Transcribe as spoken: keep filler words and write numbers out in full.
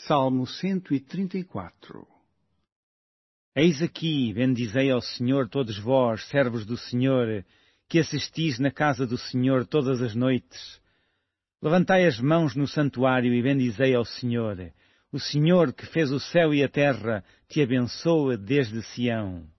Salmo cento e trinta e quatro. Eis aqui, bendizei ao Senhor todos vós, servos do Senhor, que assistis na casa do Senhor todas as noites. Levantai as mãos no santuário e bendizei ao Senhor. O Senhor que fez o céu e a terra te abençoe desde Sião.